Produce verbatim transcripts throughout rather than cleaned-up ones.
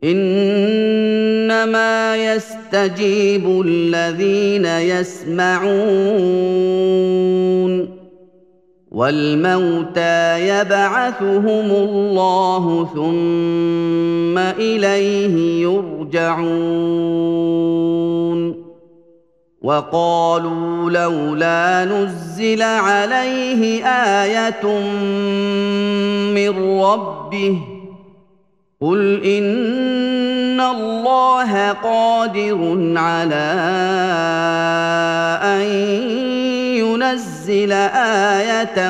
إنما يستجيب الذين يسمعون والموتى يبعثهم الله ثم إليه يرجعون وقالوا لولا نزل عليه آية من ربه قل إن الله قادر على أن ينزل آية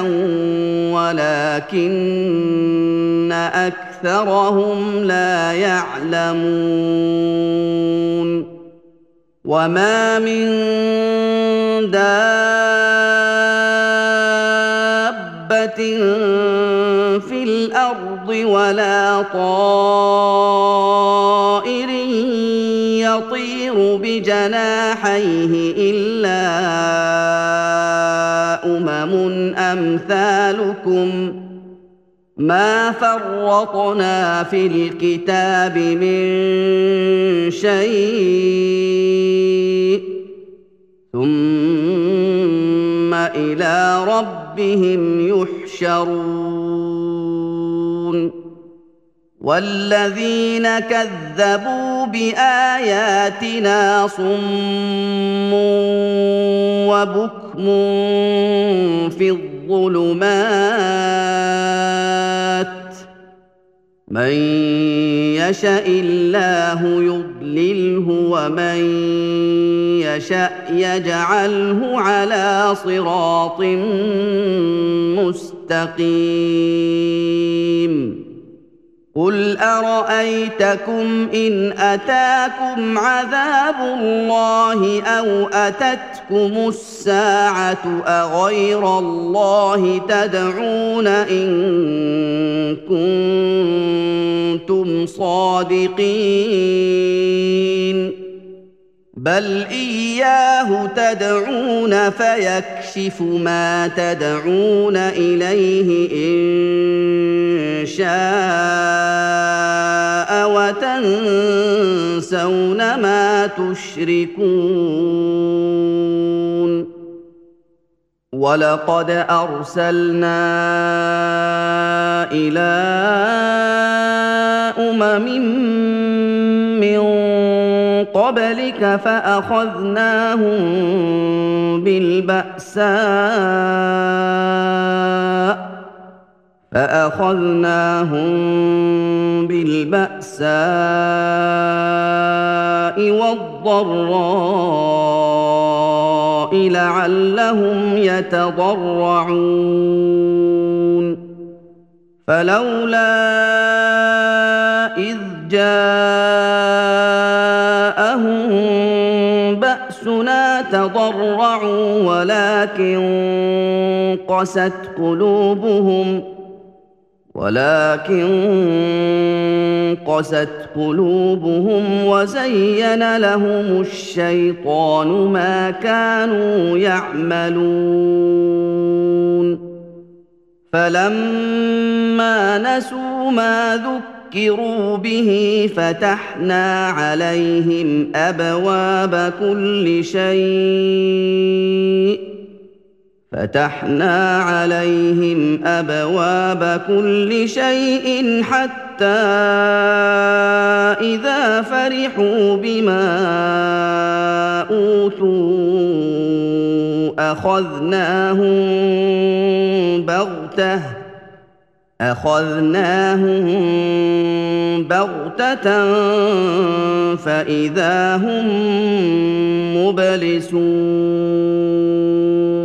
ولكن أكثرهم لا يعلمون وما من دابة في الأرض ولا طائر يطير بجناحيه إلا أمم أمثالكم ما فرطنا في الكتاب من شيء ثم إلى ربهم يحشرون والذين كذبوا بآياتنا صم وبكم في الظلمات من يشاء الله يضلله ومن يشاء يجعله على صراط مستقيم قل أرأيتكم إن أتاكم عذاب الله أو أتتكم الساعة أغير الله تدعون إن كنتم صادقين بل إياه تدعون فيكشف ما تدعون إليه إن شاء وتنسون ما تشركون ولقد أرسلنا إلى أمم من قبلك فأخذناهم بالبأساء فأخذناهم بالبأساء والضراء لعلهم يتضرعون فلولا إذ جاءهم بأسنا تضرعوا ولكن قست قلوبهم ولكن قست قلوبهم وزين لهم الشيطان ما كانوا يعملون فلما نسوا ما ذكروا به فتحنا عليهم أبواب كل شيء فتحنا عليهم أبواب كل شيء حتى إذا فرحوا بما أوتوا أخذناهم بغتة أخذناهم بغتة فإذا هم مبلسون